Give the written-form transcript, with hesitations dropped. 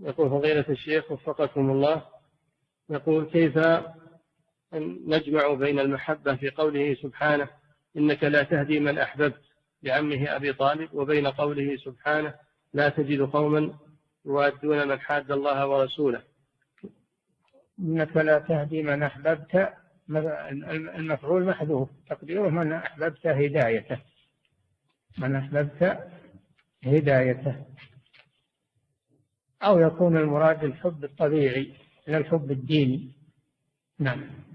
يقول فضيلة الشيخ وفقكم الله، يقول كيف نجمع بين المحبة في قوله سبحانه إنك لا تهدي من أحببت لعمه أبي طالب، وبين قوله سبحانه لا تجد قوما يوادون من حاد الله ورسوله؟ إنك لا تهدي من أحببت، المفعول محذوف تقديره من أحببت هدايته، من أحببت هدايته، أو يكون المراد الحب الطبيعي لا الحب الديني. نعم.